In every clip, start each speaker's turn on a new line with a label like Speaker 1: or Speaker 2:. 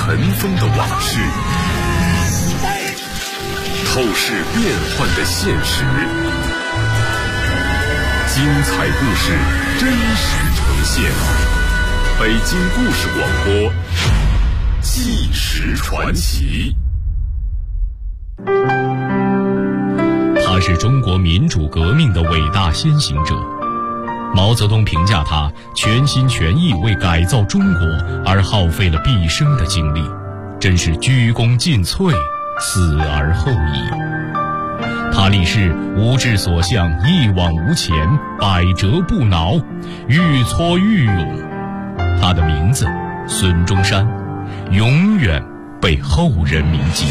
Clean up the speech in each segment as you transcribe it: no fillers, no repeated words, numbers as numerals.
Speaker 1: 尘封的往事，透视变幻的现实，精彩故事真实呈现。北京故事广播，纪实传奇。
Speaker 2: 他是中国民主革命的伟大先行者。毛泽东评价他全心全意为改造中国而耗费了毕生的精力，真是鞠躬尽瘁，死而后已。他立誓无志所向，一往无前，百折不挠，愈挫愈勇。他的名字孙中山，永远被后人铭记。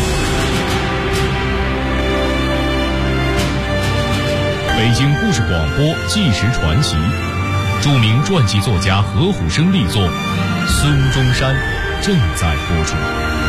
Speaker 2: 北京故事广播纪实传奇，著名传记作家何虎生力作《孙中山》正在播出。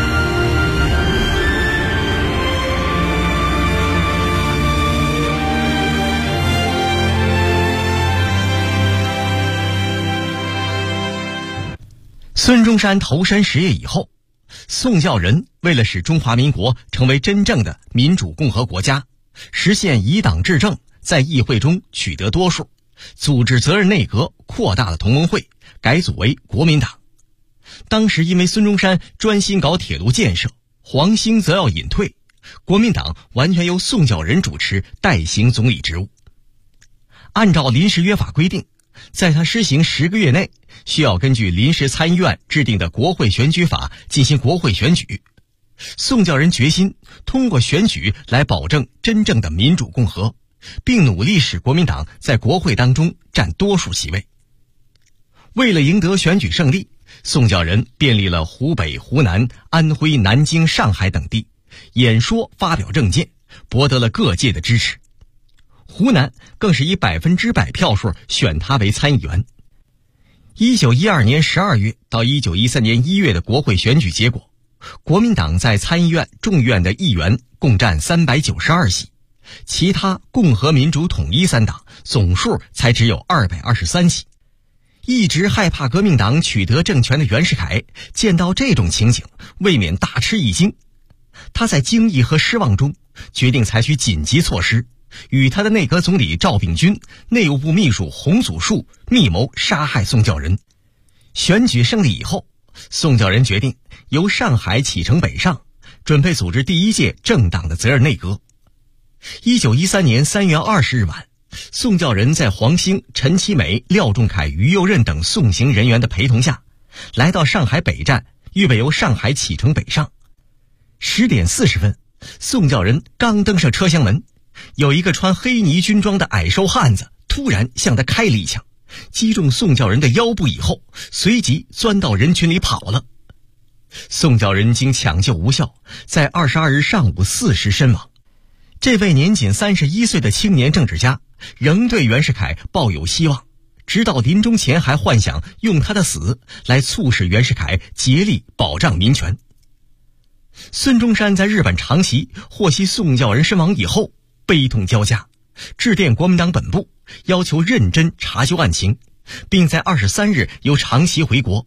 Speaker 3: 孙中山投身实业以后，宋教仁为了使中华民国成为真正的民主共和国家，实现以党治政，在议会中取得多数，组织责任内阁，扩大了同盟会，改组为国民党。当时因为孙中山专心搞铁路建设，黄兴则要隐退，国民党完全由宋教仁主持代行总理职务。按照临时约法规定，在他施行10个月内，需要根据临时参议院制定的国会选举法进行国会选举。宋教仁决心通过选举来保证真正的民主共和，并努力使国民党在国会当中占多数席位。为了赢得选举胜利，宋教仁遍历了湖北、湖南、安徽、南京、上海等地，演说发表政见，博得了各界的支持。湖南更是以100%票数选他为参议员。1912年12月到1913年1月的国会选举结果，国民党在参议院、众议院的议员共占392席，其他共和民主统一3党总数才只有223席。一直害怕革命党取得政权的袁世凯见到这种情景，未免大吃一惊。他在惊异和失望中，决定采取紧急措施，与他的内阁总理赵秉钧、内务部秘书洪祖树密谋杀害宋教仁。选举胜利以后，宋教仁决定由上海启程北上，准备组织第一届政党的责任内阁。1913年3月20日晚，宋教仁在黄兴、陈其美、廖仲恺、于右任等送行人员的陪同下，来到上海北站，预备由上海启程北上。10点40分，宋教仁刚登上车厢门，有一个穿黑呢军装的矮瘦汉子突然向他开了一枪，击中宋教仁的腰部以后，随即钻到人群里跑了。宋教仁经抢救无效，在22日上午4时身亡。这位年仅31岁的青年政治家仍对袁世凯抱有希望，直到临终前还幻想用他的死来促使袁世凯竭力保障民权。孙中山在日本长崎获悉宋教仁身亡以后，悲痛交加，致电国民党本部，要求认真查究案情，并在23日由长崎回国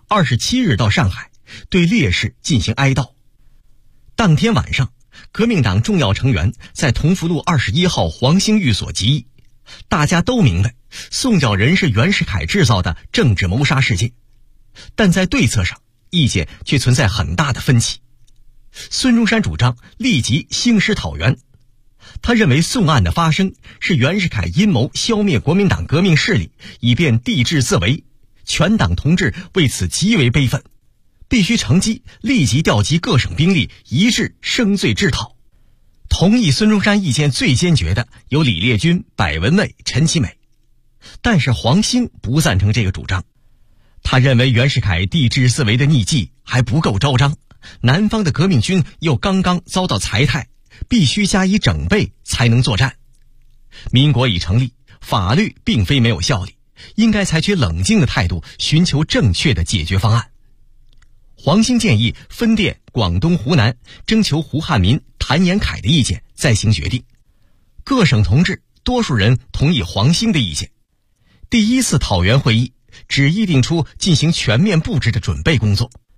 Speaker 3: ，27日到上海，对烈士进行哀悼。当天晚上，革命党重要成员在同福路21号黄兴寓所集议，大家都明白宋教仁是袁世凯制造的政治谋杀事件，但在对策上意见却存在很大的分歧。孙中山主张立即兴师讨袁，他认为宋案的发生是袁世凯阴谋消灭国民党革命势力，以便帝制自为，全党同志为此极为悲愤，必须乘机立即调集各省兵力，一致声罪治讨。同意孙中山意见最坚决的有李烈钧、柏文蔚、陈其美，但是黄兴不赞成这个主张。他认为袁世凯帝制自为的逆计还不够昭彰，南方的革命军又刚刚遭到裁汰，必须加以整备才能作战。民国已成立，法律并非没有效力，应该采取冷静的态度，寻求正确的解决方案。黄兴建议分电广东、湖南，征求胡汉民、谭延闿的意见，再行决定。各省同志多数人同意黄兴的意见。第一次讨袁会议只议定出进行全面布置的准备工作。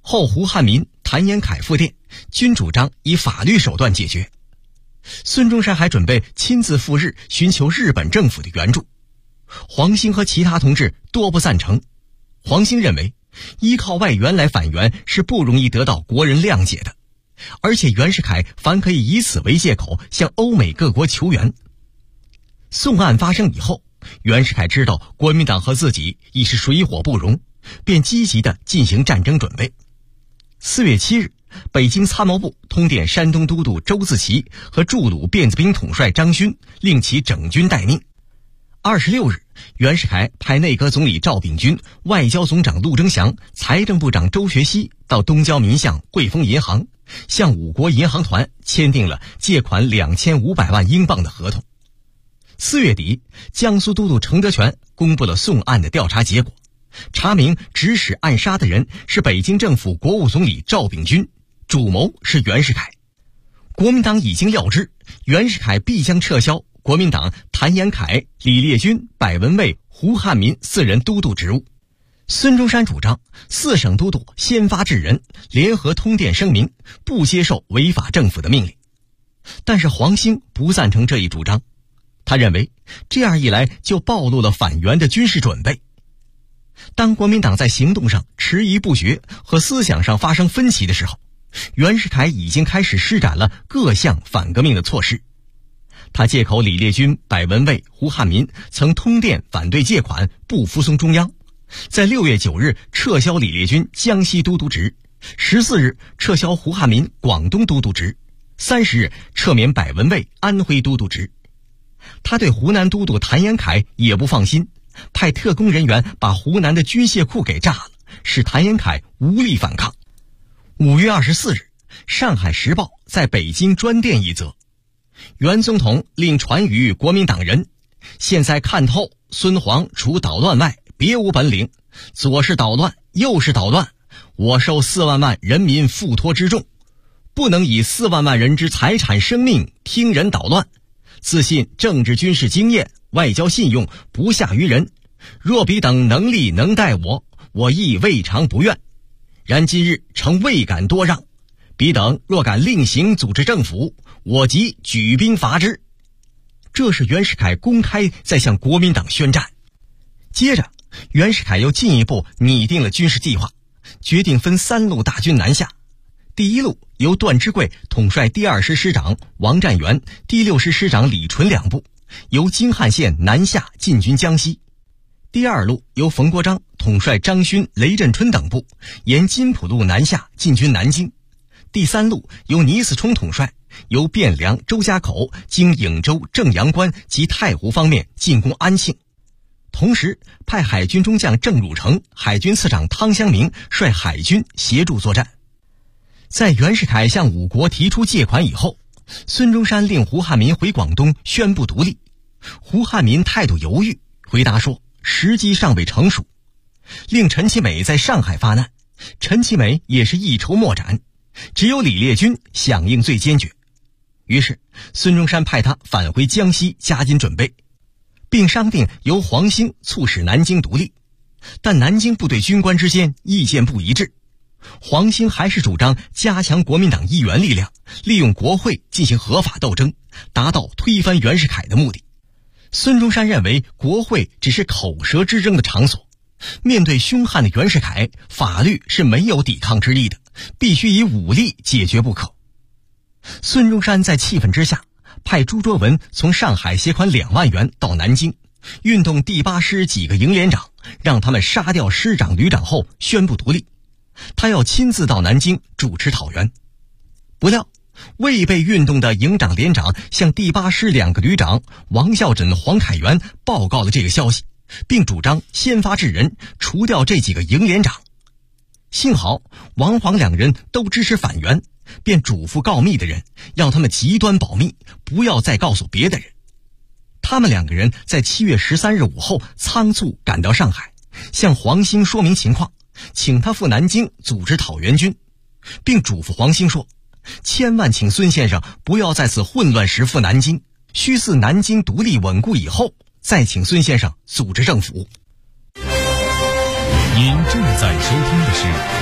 Speaker 3: 后胡汉民、谭延闿复电，均主张以法律手段解决。孙中山还准备亲自赴日寻求日本政府的援助。黄兴和其他同志多不赞成。黄兴认为，依靠外援来反袁是不容易得到国人谅解的，而且袁世凯反可以以此为借口向欧美各国求援。宋案发生以后，袁世凯知道国民党和自己已是水火不容，便积极地进行战争准备。4月7日，北京参谋部通电山东都督周自齐和驻鲁辫子兵统帅张勋，令其整军待命。26日，袁世凯派内阁总理赵秉钧、外交总长陆征祥、财政部长周学熙到东交民巷汇丰银行，向5国银行团签订了借款2500万英镑的合同。4月底，江苏都督程德全公布了宋案的调查结果，查明指使暗杀的人是北京政府国务总理赵秉钧，主谋是袁世凯。国民党已经料知袁世凯必将撤销国民党谭延闿、李烈钧、柏文蔚、胡汉民4人都督职务。孙中山主张4省都督先发制人，联合通电声明，不接受违法政府的命令。但是黄兴不赞成这一主张，他认为这样一来就暴露了反袁的军事准备。当国民党在行动上迟疑不决和思想上发生分歧的时候，袁世凯已经开始施展了各项反革命的措施。他借口李烈钧、柏文蔚、胡汉民曾通电反对借款，不服从中央，在6月9日撤销李烈钧江西都督职，14日撤销胡汉民广东都督职，30日撤免柏文蔚安徽都督职。他对湖南都督谭延闿也不放心，派特工人员把湖南的军械库给炸了，使谭延闿无力反抗。5月24日，上海时报在北京专电一则，袁总统令传于国民党人，现在看透孙黄除捣乱外别无本领，左是捣乱，右是捣乱，我受4万万人民付托之重，不能以4万万人之财产生命听人捣乱，自信政治军事经验、外交信用不下于人，若彼等能力能待我，我亦未尝不愿。然今日诚未敢多让，彼等若敢另行组织政府，我即举兵伐之。这是袁世凯公开在向国民党宣战。接着，袁世凯又进一步拟定了军事计划，决定分3路大军南下。第1路由段芝贵统帅第2师师长王占元、第6师师长李纯2部，由京汉线南下进军江西。第2路由冯国璋统帅张勋、雷震春等部，沿金浦路南下进军南京。第3路由倪嗣冲统帅，由汴梁、周家口经颍州、正阳关及太湖方面进攻安庆。同时派海军中将郑汝成、海军次长汤湘明率海军协助作战。在袁世凯向5国提出借款以后，孙中山令胡汉民回广东宣布独立。胡汉民态度犹豫，回答说时机尚未成熟，令陈其美在上海发难。陈其美也是一筹莫展，只有李烈钧响应最坚决。于是孙中山派他返回江西加紧准备，并商定由黄兴促使南京独立。但南京部队军官之间意见不一致，黄兴还是主张加强国民党议员力量，利用国会进行合法斗争，达到推翻袁世凯的目的。孙中山认为国会只是口舌之争的场所，面对凶悍的袁世凯，法律是没有抵抗之力的，必须以武力解决不可。孙中山在气愤之下，派朱卓文从上海携款2万元到南京，运动第8师几个营连长，让他们杀掉师长、旅长后宣布独立。他要亲自到南京主持讨袁。不料未被运动的营长、连长向第8师2个旅长王孝枕、黄凯元报告了这个消息，并主张先发制人，除掉这几个营连长。幸好王黄2人都支持反袁，便嘱咐告密的人，要他们极端保密，不要再告诉别的人。他们2个人在7月13日午后仓促赶到上海，向黄兴说明情况，请他赴南京组织讨袁军，并嘱咐黄兴说，千万请孙先生不要在此混乱时赴南京，须自南京独立稳固以后，再请孙先生组织政府。
Speaker 2: 您正在收听的是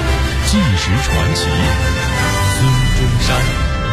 Speaker 2: 纪实传奇，孙中山。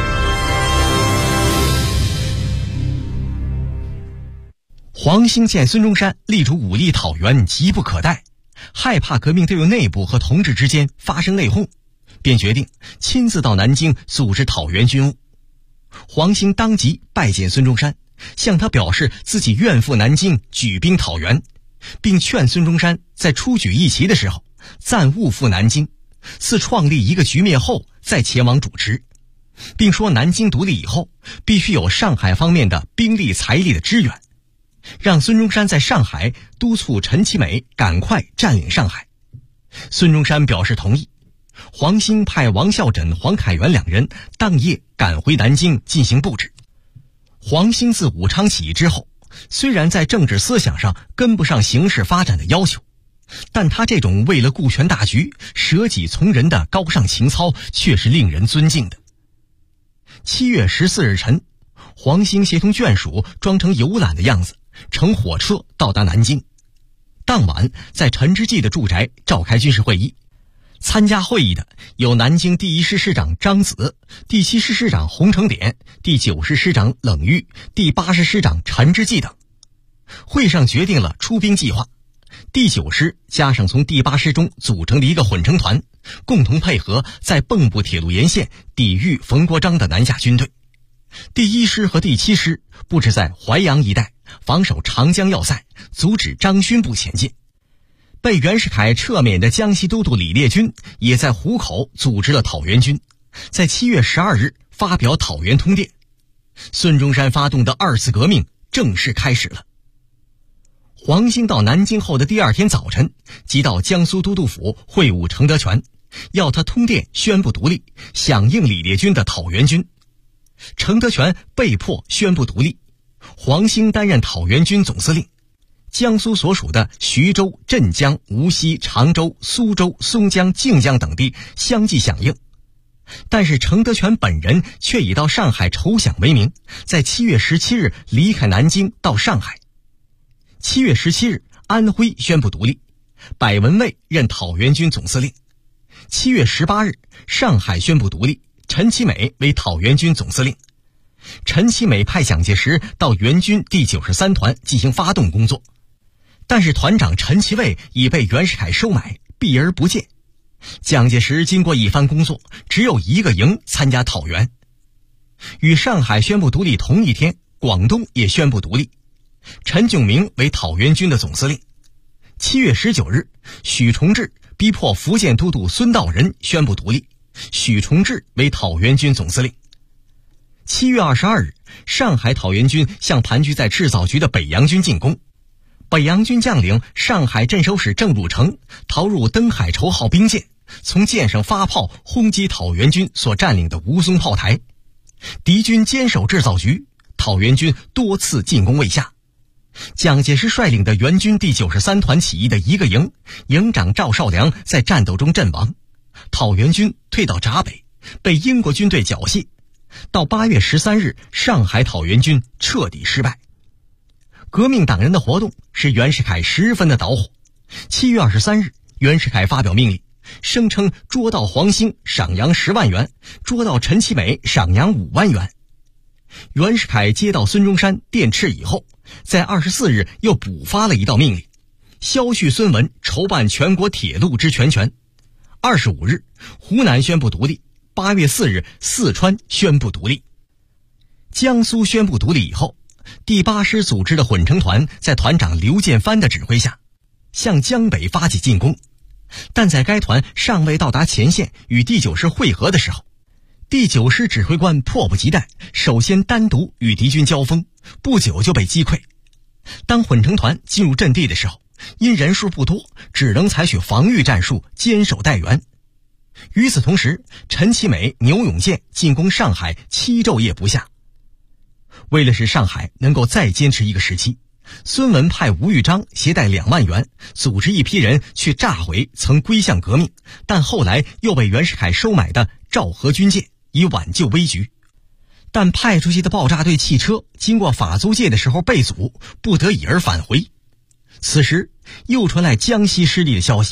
Speaker 3: 黄兴见孙中山力主武力讨袁急不可待，害怕革命队伍内部和同志之间发生内讧，便决定亲自到南京组织讨袁军务。黄兴当即拜见孙中山，向他表示自己愿赴南京举兵讨袁，并劝孙中山在出举义旗的时候暂勿赴南京，自创立一个局面后再前往主持，并说南京独立以后必须有上海方面的兵力财力的支援，让孙中山在上海督促陈其美赶快占领上海。孙中山表示同意。黄兴派王孝缜、黄凯元两人当夜赶回南京进行布置。黄兴自武昌起义之后，虽然在政治思想上跟不上形势发展的要求，但他这种为了顾全大局舍己从人的高尚情操却是令人尊敬的。7月14日晨，黄兴协同眷属装成游览的样子，乘火车到达南京。当晚在陈之骥的住宅召开军事会议，参加会议的有南京第1师师长张子、第7师师长洪承典、第9师师长冷玉、第8师师长陈之骥等。会上决定了出兵计划，第9师加上从第8师中组成的一个混成团，共同配合在蚌埠铁路沿线抵御冯国璋的南下军队。第1师和第7师布置在淮阳一带，防守长江要塞，阻止张勋部前进。被袁世凯撤免的江西都督李烈钧也在湖口组织了讨袁军，在7月12日发表讨袁通电。孙中山发动的2次革命正式开始了。黄兴到南京后的第2天早晨，即到江苏都督府会晤程德全，要他通电宣布独立，响应李烈钧的讨袁军。程德全被迫宣布独立，黄兴担任讨袁军总司令。江苏所属的徐州、镇江、无锡、常州、苏州、松江、靖江等地相继响应，但是程德全本人却以到上海筹饷为名，在7月17日离开南京到上海。7月17日，安徽宣布独立，柏文蔚任讨袁军总司令。7月18日，上海宣布独立，陈其美为讨袁军总司令。陈其美派蒋介石到袁军第93团进行发动工作，但是团长陈其卫已被袁世凯收买，避而不见。蒋介石经过一番工作，只有一个营参加讨袁。与上海宣布独立同一天，广东也宣布独立，陈炯明为讨袁军的总司令。7月19日，许崇智逼迫福建都督孙道仁宣布独立，许崇智为讨袁军总司令。7月22日，上海讨袁军向盘踞在制造局的北洋军进攻。北洋军将领上海镇守使郑汝成逃入登海绸号兵舰，从舰上发炮轰击讨袁军所占领的吴淞炮台。敌军坚守制造局，讨袁军多次进攻未下。蒋介石率领的袁军第93团起义的一个营，营长赵绍良在战斗中阵亡，讨袁军退到闸北，被英国军队缴械。到8月13日，上海讨袁军彻底失败。革命党人的活动使袁世凯十分的恼火。7月23日，袁世凯发表命令，声称捉到黄兴赏洋10万元，捉到陈其美赏洋5万元。袁世凯接到孙中山电敕以后，在24日又补发了一道命令，削去孙文筹办全国铁路之全权。25日，湖南宣布独立。8月4日，四川宣布独立。江苏宣布独立以后，第8师组织的混成团在团长刘建藩的指挥下，向江北发起进攻。但在该团尚未到达前线与第9师会合的时候，第9师指挥官迫不及待，首先单独与敌军交锋，不久就被击溃。当混成团进入阵地的时候，因人数不多，只能采取防御战术，坚守待援。与此同时，陈其美、牛永健进攻上海7昼夜不下。为了使上海能够再坚持一个时期，孙文派吴玉章携带2万元，组织一批人去炸毁曾归向革命但后来又被袁世凯收买的昭和军舰，以挽救危局。但派出去的爆炸队汽车经过法租界的时候被阻，不得已而返回。此时又传来江西失利的消息，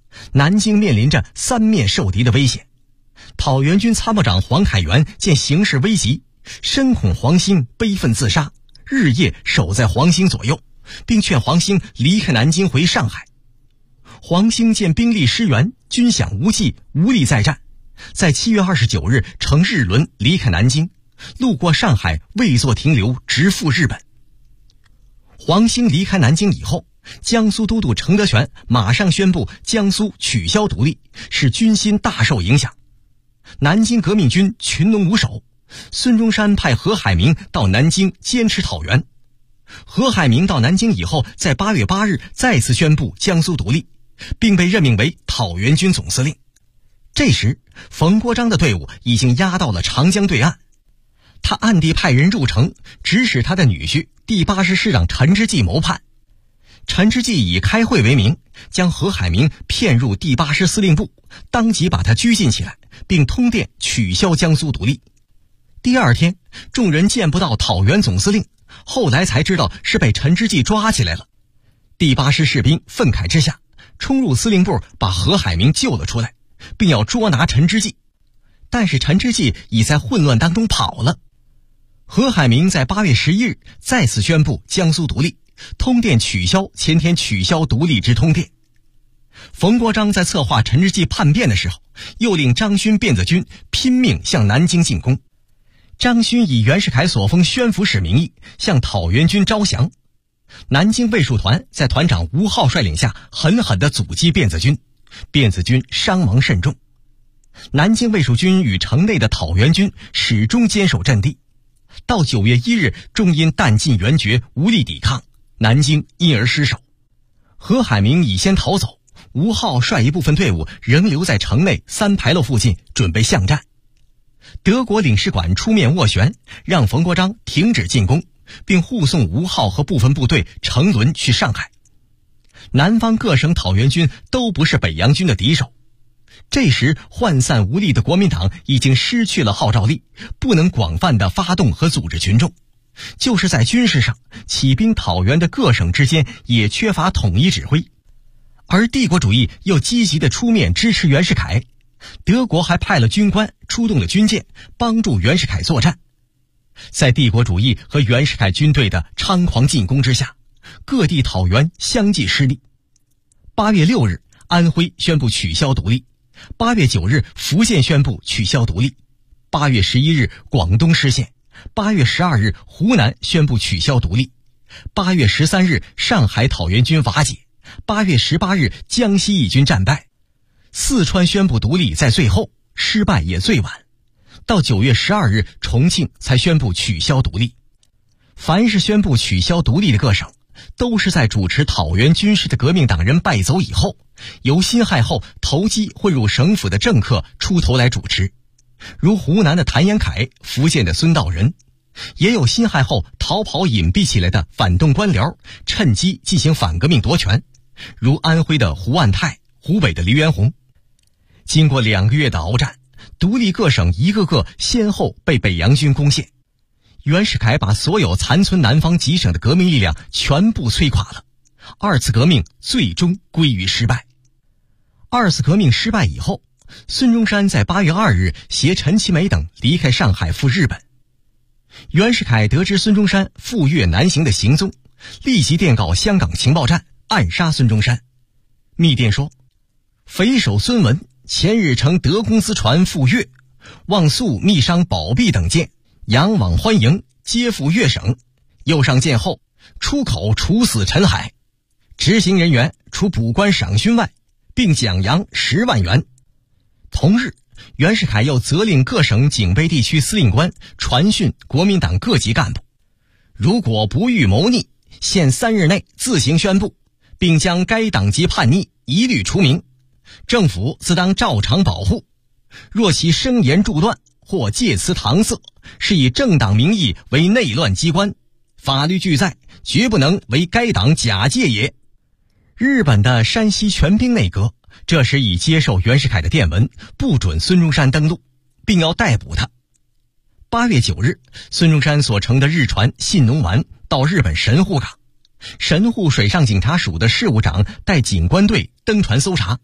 Speaker 3: 南京面临着三面受敌的危险。讨袁军参谋长黄凯元见形势危急，深恐黄兴悲愤自杀，日夜守在黄兴左右，并劝黄兴离开南京回上海。黄兴见兵力失援，军饷无济，无力再战，在7月29日乘日轮离开南京，路过上海未作停留，直赴日本。黄兴离开南京以后，江苏都督程德全马上宣布江苏取消独立，使军心大受影响。南京革命军群龙无首，孙中山派何海明到南京坚持讨袁。何海明到南京以后，在8月8日再次宣布江苏独立，并被任命为讨袁军总司令。这时冯国璋的队伍已经压到了长江对岸，他暗地派人入城，指使他的女婿第8师师长陈之济谋叛。陈之济以开会为名，将何海明骗入第8师司令部，当即把他拘禁起来，并通电取消江苏独立。第二天，众人见不到讨袁总司令，后来才知道是被陈之济抓起来了。第8师士兵愤慨之下，冲入司令部，把何海明救了出来，并要捉拿陈之济。但是陈之济已在混乱当中跑了。何海明在8月11日再次宣布江苏独立，通电取消前天取消独立之通电。冯国璋在策划陈之济叛变的时候，又令张勋辫子军拼命向南京进攻。张勋以袁世凯所封宣抚使名义向讨袁军招降。南京卫戍团在团长吴浩率领下狠狠地阻击辫子军，辫子军伤亡甚重。南京卫戍军与城内的讨袁军始终坚守阵地，到9月1日终因弹尽援绝，无力抵抗，南京因而失守。何海明已先逃走，吴浩率一部分队伍仍留在城内三牌楼附近，准备巷战。德国领事馆出面斡旋，让冯国璋停止进攻，并护送吴浩和部分部队乘轮去上海。南方各省讨袁军都不是北洋军的敌手。这时涣散无力的国民党已经失去了号召力，不能广泛的发动和组织群众。就是在军事上，起兵讨袁的各省之间也缺乏统一指挥。而帝国主义又积极的出面支持袁世凯，德国还派了军官，出动了军舰，帮助袁世凯作战。在帝国主义和袁世凯军队的猖狂进攻之下，各地讨袁相继失利。8月6日，安徽宣布取消独立；8月9日，福建宣布取消独立；8月11日，广东失陷；8月12日，湖南宣布取消独立；8月13日，上海讨袁军瓦解；8月18日，江西义军战败。四川宣布独立在最后，失败也最晚。到9月12日，重庆才宣布取消独立。凡是宣布取消独立的各省，都是在主持讨袁军事的革命党人败走以后，由辛亥后投机混入省府的政客出头来主持，如湖南的谭延闿，福建的孙道仁。也有辛亥后逃跑隐蔽起来的反动官僚，趁机进行反革命夺权，如安徽的胡万泰，湖北的黎元洪。经过2个月的鏖战，独立各省一个个先后被北洋军攻陷。袁世凯把所有残存南方几省的革命力量全部摧垮了，二次革命最终归于失败。二次革命失败以后，孙中山在8月2日携陈其美等离开上海赴日本。袁世凯得知孙中山赴粤南行的行踪，立即电告香港情报站，暗杀孙中山。密电说：匪首孙文前日乘德公司船赴粤，望速密商宝璧等件，扬往欢迎，皆赴粤省。右上舰后，出口处死陈海，执行人员除补官赏勋外，并奖洋10万元。同日，袁世凯又责令各省警备地区司令官传讯国民党各级干部，如果不予谋逆，限3日内自行宣布，并将该党籍叛逆一律除名，政府自当照常保护。若其声言著断或借词搪塞，是以政党名义为内乱机关，法律俱在，绝不能为该党假借也。日本的山西全兵内阁这时已接受袁世凯的电文，不准孙中山登陆，并要逮捕他。8月9日，孙中山所乘的日船信浓丸到日本神户港，神户水上警察署的事务长带警官队登船搜查，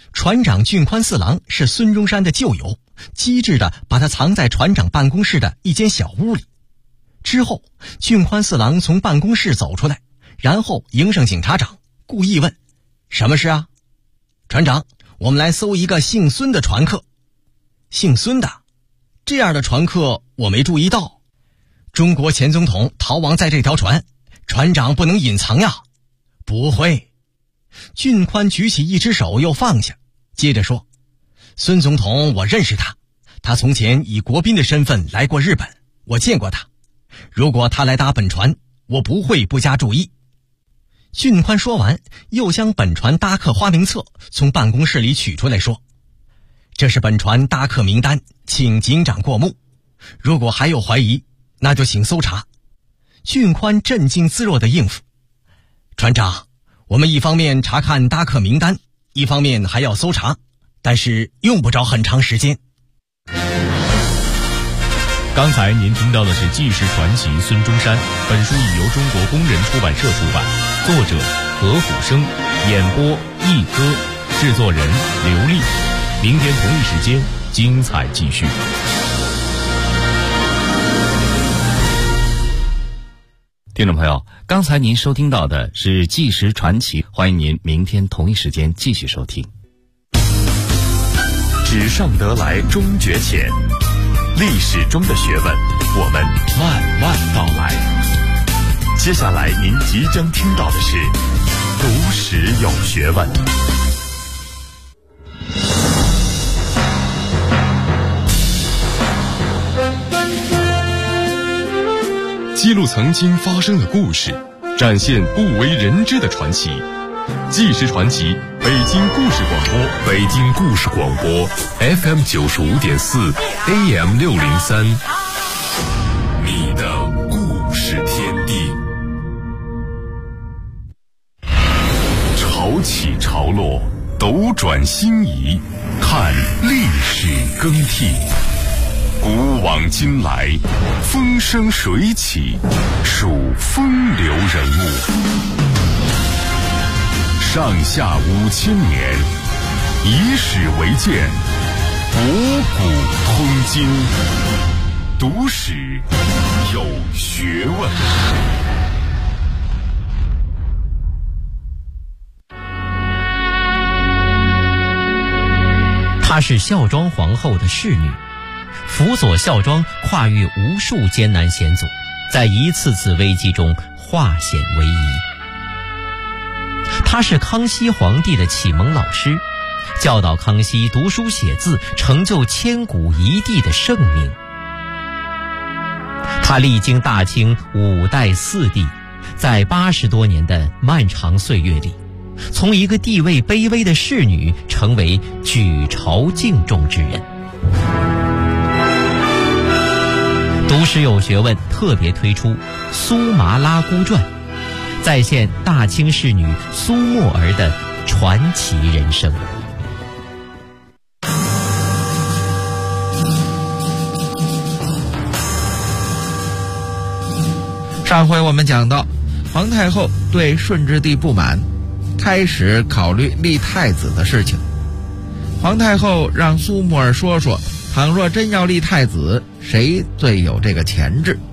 Speaker 3: 船长俊宽四郎是孙中山的旧友，机智地把他藏在船长办公室的一间小屋里。之后，俊宽四郎从办公室走出来，然后迎上警察长，故意问：“什么事啊？”“船长，我们来搜一个姓孙的船客。”“姓孙的？这样的船客我没注意到。中国前总统逃亡在这条船，船长不能隐藏呀。”“不会。”俊宽举起一只手又放下，接着说：“孙总统我认识他，他从前以国宾的身份来过日本，我见过他。如果他来搭本船，我不会不加注意。”俊宽说完，又将本船搭客花名册从办公室里取出来说：“这是本船搭客名单，请警长过目。如果还有怀疑，那就请搜查。”俊宽镇静自若地应付：“船长，我们一方面查看搭客名单，一方面还要搜查，但是用不着很长时间。”
Speaker 2: 刚才您听到的是纪实传奇孙中山，本书已由中国工人出版社出版，作者何虎生，演播一哥，制作人刘丽。明天同一时间精彩继续。
Speaker 4: 听众朋友，刚才您收听到的是纪实传奇，欢迎您明天同一时间继续收听。
Speaker 1: 纸上得来终觉浅，历史中的学问，我们慢慢道来。接下来您即将听到的是读史有学问。记录曾经发生的故事，展现不为人知的传奇。纪实传奇，北京故事广播，北京故事广播 FM 95.4 AM 603，你的故事天地。潮起潮落，斗转星移，看历史更替。古往今来，风生水起，数风流人物。上下5000年，以史为鉴，博古通今，读史有学问。
Speaker 5: 她是孝庄皇后的侍女，辅佐孝庄跨越无数艰难险阻，在一次次危机中化险为夷。他是康熙皇帝的启蒙老师，教导康熙读书写字，成就千古一帝的盛名。他历经大清5代4帝，在80多年的漫长岁月里，从一个地位卑微的侍女成为举朝敬重之人。读史有学问特别推出《苏麻拉姑传》，再现大清侍女苏沫儿的传奇人生。
Speaker 6: 上回我们讲到，皇太后对顺治帝不满，开始考虑立太子的事情。皇太后让苏沫儿说说，倘若真要立太子，谁最有这个潜质？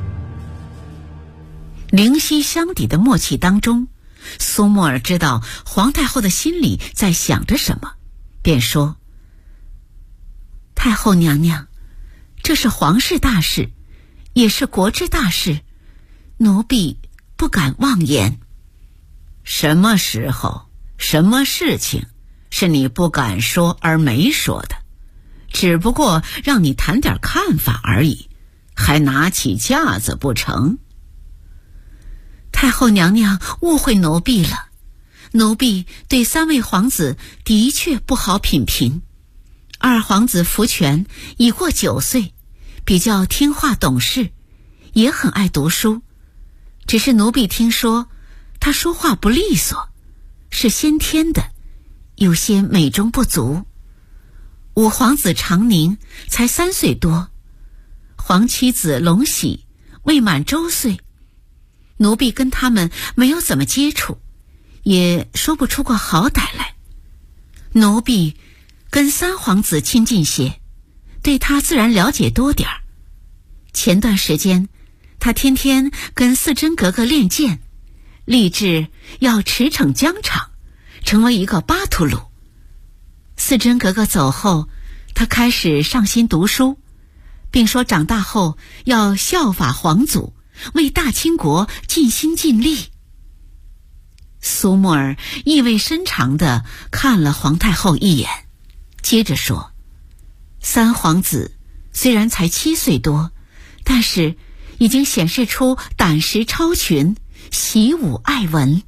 Speaker 7: 灵犀相抵的默契当中，苏沫儿知道皇太后的心里在想着什么，便说：“太后娘娘，这是皇室大事，也是国之大事，奴婢不敢妄言。”“什么时候，什么事情，是你不敢说而没说的？只不过让你谈点看法而已，还拿起架子不成？”“太后娘娘误会奴婢了，奴婢对3位皇子的确不好品评。二皇子福全已过9岁，比较听话懂事，也很爱读书，只是奴婢听说他说话不利索，是先天的，有些美中不足。5皇子长宁才3岁多，皇妻子隆喜未满周岁，奴婢跟他们没有怎么接触，也说不出个好歹来。 奴婢跟三皇子亲近些，对他自然了解多点儿。前段时间他天天跟四真格格练剑，立志要驰骋疆场，成为一个巴图鲁。四真格格走后，他开始上心读书，并说长大后要效法皇祖，为大清国尽心尽力。苏沫儿意味深长地看了皇太后一眼，接着说，三皇子虽然才7岁多，但是已经显示出胆识超群，习武爱文。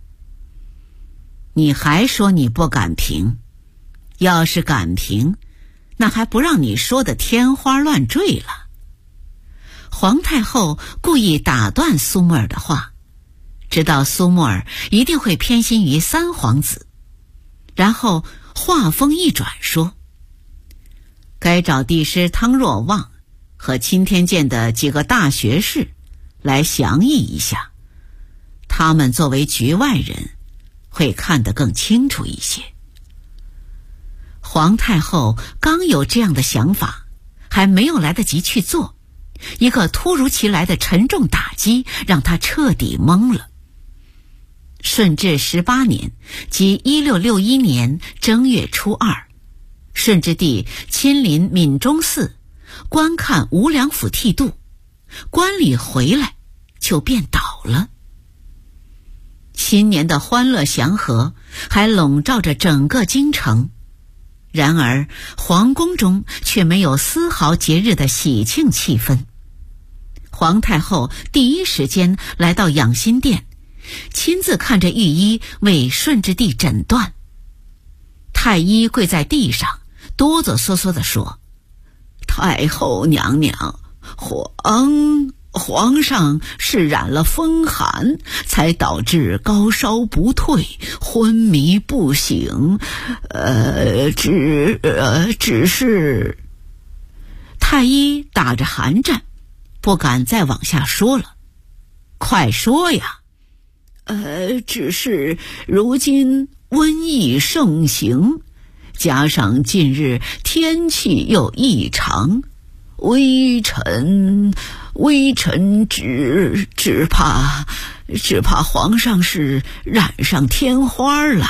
Speaker 7: 你还说你不敢评？要是敢评，那还不让你说的天花乱坠了。皇太后故意打断苏沫儿的话，知道苏沫儿一定会偏心于三皇子，然后话锋一转说，该找帝师汤若望和钦天监的几个大学士来详议一下，他们作为局外人会看得更清楚一些。皇太后刚有这样的想法，还没有来得及去做，一个突如其来的沉重打击让她彻底懵了。顺治18年，即1661年正月初2，顺治帝亲临闽中寺观看无量府剃度，观礼回来就便倒了。新年的欢乐祥和还笼罩着整个京城，然而皇宫中却没有丝毫节日的喜庆气氛。皇太后第一时间来到养心殿，亲自看着御医为顺治帝诊断。太医跪在地上哆哆嗦嗦地说，太后娘娘，皇上是染了风寒，才导致高烧不退，昏迷不醒。只是……太医打着寒战，不敢再往下说了。快说呀！只是如今瘟疫盛行，加上近日天气又异常，微臣只怕皇上是染上天花了。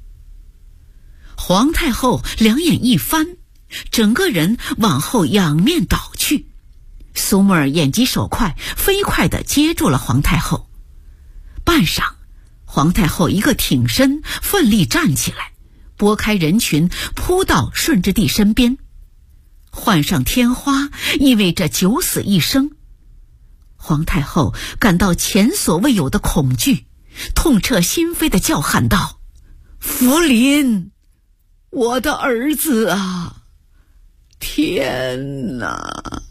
Speaker 7: 皇太后两眼一翻，整个人往后仰面倒去。苏沫儿眼疾手快，飞快地接住了皇太后。半晌，皇太后一个挺身，奋力站起来，拨开人群，扑到顺治帝身边。患上天花意味着九死一生，皇太后感到前所未有的恐惧，痛彻心扉地叫喊道，福临，我的儿子啊，天哪！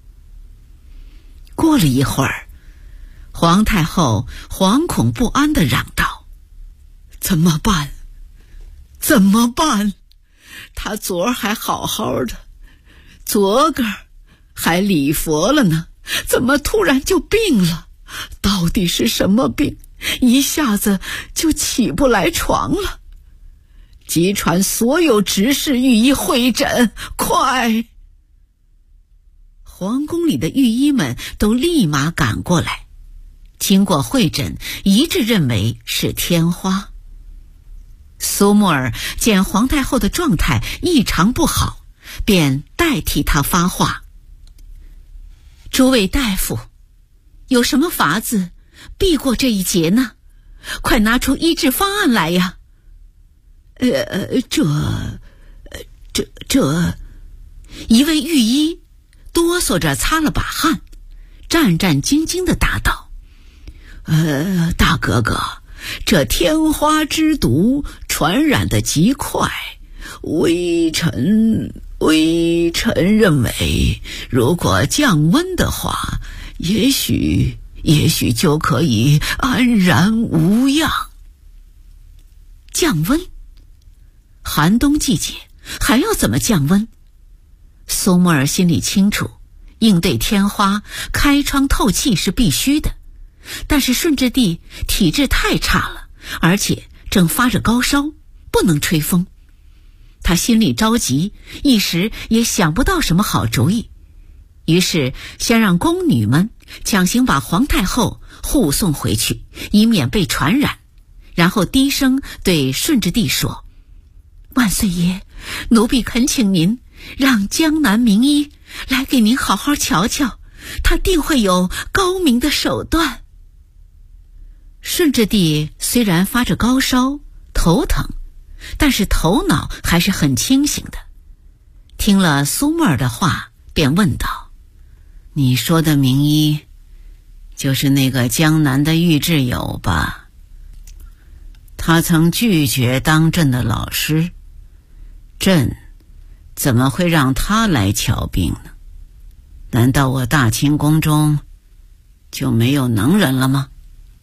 Speaker 7: 过了一会儿，皇太后惶恐不安地嚷道，怎么办？他昨儿还好好的，昨个还礼佛了呢，怎么突然就病了？到底是什么病？一下子就起不来床了。急传所有执事御医会诊，快！皇宫里的御医们都立马赶过来，经过会诊，一致认为是天花。苏沫儿见皇太后的状态异常不好，便代替她发话，诸位大夫，有什么法子避过这一劫呢？快拿出医治方案来呀！一位御医哆嗦着擦了把汗，战战兢兢地答道，大哥哥，这天花之毒传染得极快，微臣认为，如果降温的话，也许就可以安然无恙。降温？寒冬季节还要怎么降温？苏沫儿心里清楚，应对天花，开窗透气是必须的。但是顺治帝体质太差了，而且正发着高烧，不能吹风， 他心里着急，一时也想不到什么好主意，于是先让宫女们强行把皇太后护送回去，以免被传染，然后低声对顺治帝说：“万岁爷，奴婢恳请您让江南名医来给您好好瞧瞧，他定会有高明的手段。”顺治帝虽然发着高烧，头疼，但是头脑还是很清醒的。听了苏沫儿的话，便问道：“你说的名医，就是那个江南的玉质友吧？他曾拒绝当朕的老师，朕怎么会让他来瞧病呢？难道我大清宫中就没有能人了吗？”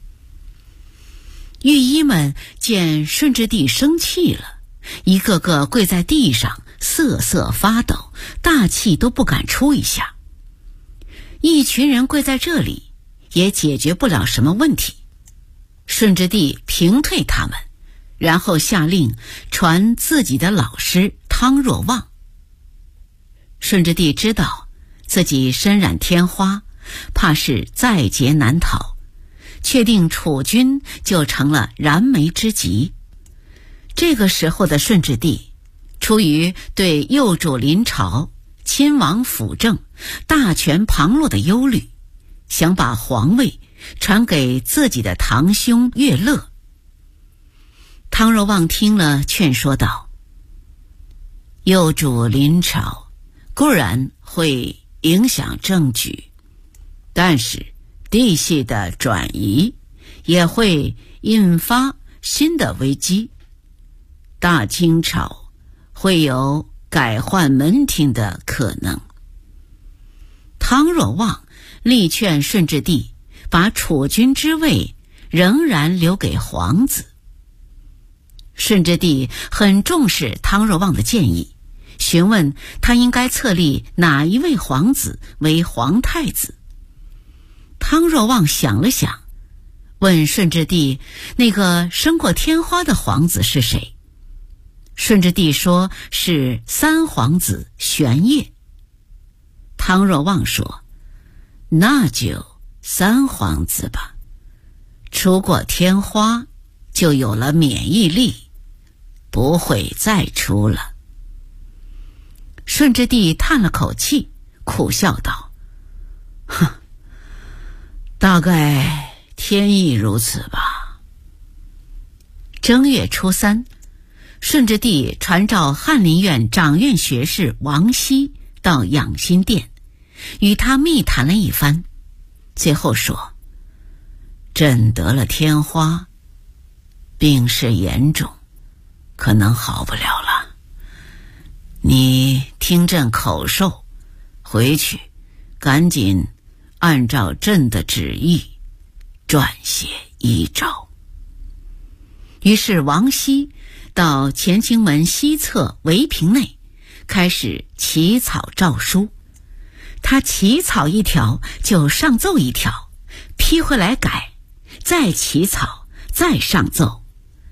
Speaker 7: 御医们见顺治帝生气了，一个个跪在地上瑟瑟发抖，大气都不敢出一下。一群人跪在这里也解决不了什么问题，顺治帝平退他们，然后下令传自己的老师汤若望。顺治帝知道自己身染天花，怕是在劫难逃，确定储君就成了燃眉之急。这个时候的顺治帝出于对幼主临朝、亲王辅政、大权旁落的忧虑，想把皇位传给自己的堂兄乐乐。汤若望听了，劝说道：“幼主临朝固然会影响政局，但是地系的转移也会引发新的危机，大清朝会有改换门庭的可能。”汤若望力劝顺治帝把储君之位仍然留给皇子。顺治帝很重视汤若望的建议，询问他应该册立哪一位皇子为皇太子。汤若望想了想，问顺治帝那个升过天花的皇子是谁。顺治帝说是三皇子玄烨。汤若望说：“那就三皇子吧，出过天花就有了免疫力，不会再出了。”顺治帝叹了口气，苦笑道：“哼，大概天意如此吧。”正月初3，顺治帝传召翰林院掌院学士王熙到养心殿，与他密谈了一番，最后说：“朕得了天花，病势严重，可能好不了了。你听朕口授，回去赶紧按照朕的旨意撰写遗诏。”于是王熙到乾清门西侧围屏内开始起草诏书。他起草一条就上奏一条，批回来改，再起草，再上奏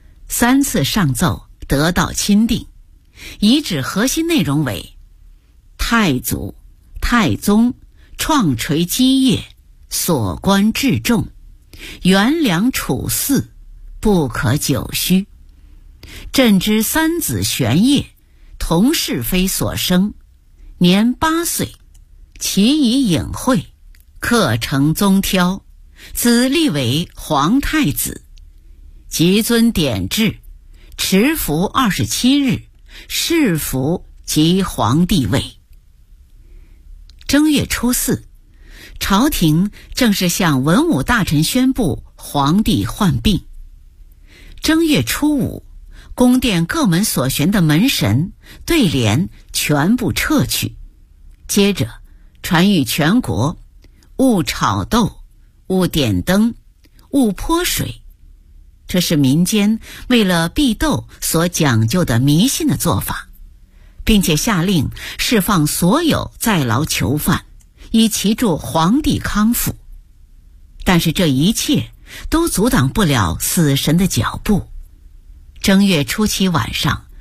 Speaker 7: ，3次上奏得到钦定。遗旨核心内容为：太祖、太宗创垂基业，所关至重，元良处嗣，不可久虚。朕之三子玄烨，同是非所生，年8岁，其以隐晦，克成宗挑，子立为皇太子，即遵典制，持服27日，谥服即皇帝位。正月初4，朝廷正式向文武大臣宣布皇帝患病。正月初5，宫殿各门所悬的门神、对联全部撤去，接着传谕全国：勿炒豆，勿点灯，勿泼水。这是民间为了避斗所讲究的迷信的做法，并且下令释放所有在牢囚犯，以祈祝皇帝康复。但是这一切都阻挡不了死神的脚步。正月初7晚上，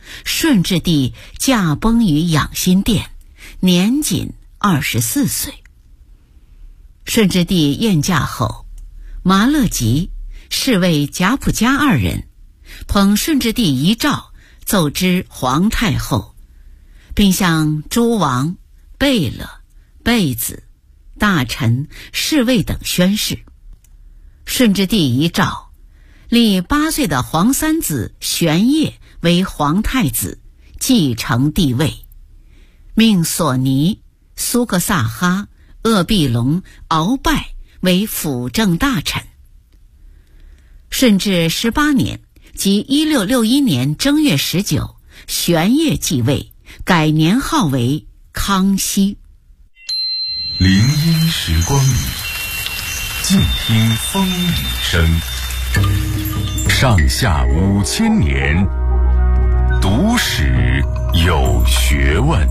Speaker 7: 顺治帝驾崩于养心殿，年仅24岁。顺治帝宴驾后，麻乐吉、侍卫贾普家二人捧顺治帝遗诏奏知皇太后，并向诸王、贝勒、贝子、大臣、侍卫等宣誓。顺治帝遗诏立8岁的皇三子玄烨为皇太子，继承帝位，命索尼、苏克萨哈、鄂必隆、鳌拜为辅政大臣。顺治18年，即1661年正月19，玄烨继位，改年号为康熙。
Speaker 1: 林荫时光里，静听风雨声。上下5000年，读史有学问。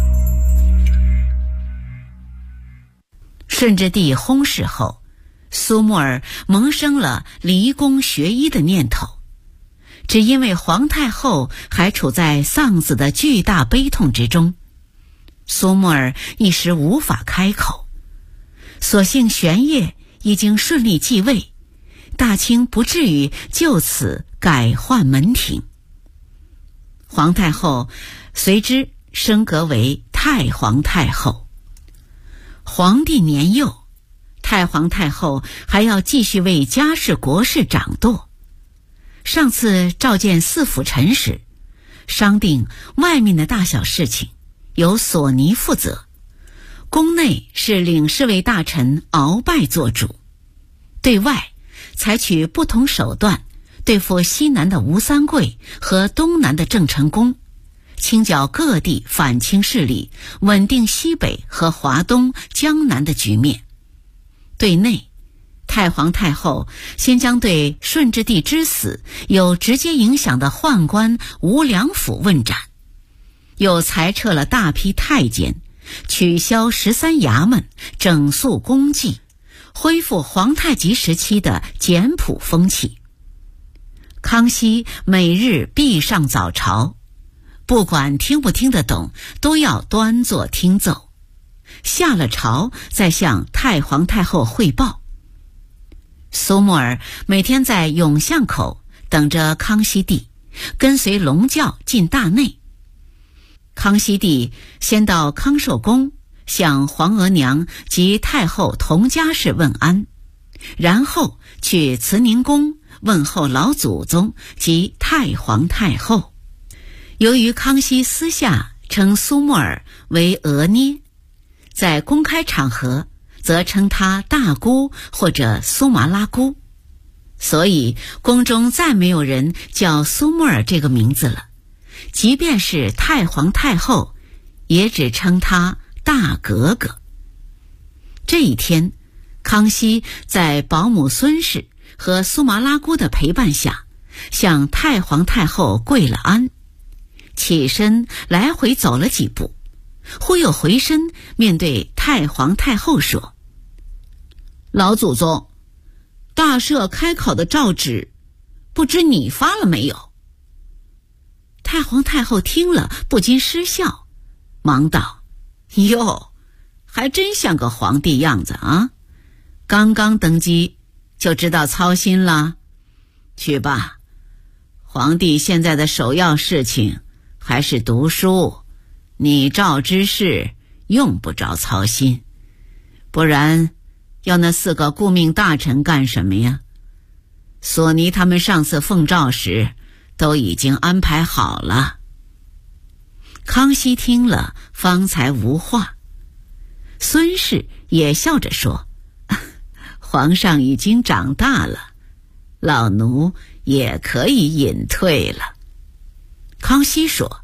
Speaker 7: 顺治帝薨逝后，苏木儿萌生了离宫学医的念头，只因为皇太后还处在丧子的巨大悲痛之中，苏木儿一时无法开口。所幸玄烨已经顺利继位，大清不至于就此改换门庭。皇太后随之升格为太皇太后。皇帝年幼，太皇太后还要继续为家事国事掌舵。上次召见4辅臣时，商定外面的大小事情由索尼负责，宫内是领侍卫大臣鳌拜做主，对外采取不同手段对付西南的吴三桂和东南的郑成功，清剿各地反清势力，稳定西北和华东、江南的局面。对内，太皇太后先将对顺治帝之死有直接影响的宦官吴良辅问斩，又裁撤了大批太监，取消13衙门，整肃公祭，恢复皇太极时期的简朴风气。康熙每日必上早朝，不管听不听得懂，都要端坐听奏，下了朝再向太皇太后汇报。苏木儿每天在永巷口等着康熙帝，跟随龙轿进大内。康熙帝先到康寿宫向皇额娘及太后同家事问安，然后去慈宁宫问候老祖宗及太皇太后。由于康熙私下称苏木儿为额捏，在公开场合则称她大姑或者苏麻拉姑，所以宫中再没有人叫苏木儿这个名字了，即便是太皇太后也只称她大格格。这一天，康熙在保姆孙氏和苏麻拉姑的陪伴下，向太皇太后跪了安，起身来回走了几步，忽又回身面对太皇太后说：老祖宗，大赦开考的诏旨，不知你发了没有？太皇太后听了不禁失笑，忙道：哟，还真像个皇帝样子啊，刚刚登基就知道操心了。去吧，皇帝现在的首要事情还是读书，拟诏之事用不着操心，不然要那4个顾命大臣干什么呀？索尼他们上次奉诏时都已经安排好了。康熙听了方才无话。孙氏也笑着说：皇上已经长大了，老奴也可以隐退了。康熙说：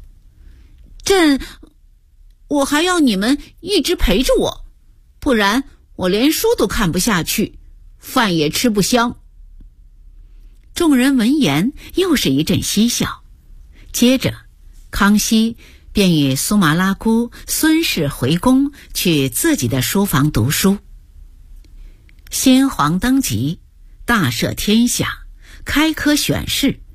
Speaker 7: 我还要你们一直陪着我，不然我连书都看不下去，饭也吃不香。众人闻言又是一阵嬉笑，接着康熙便与苏麻拉姑孙氏回宫去自己的书房读书。新皇登基，大赦天下，开科选士，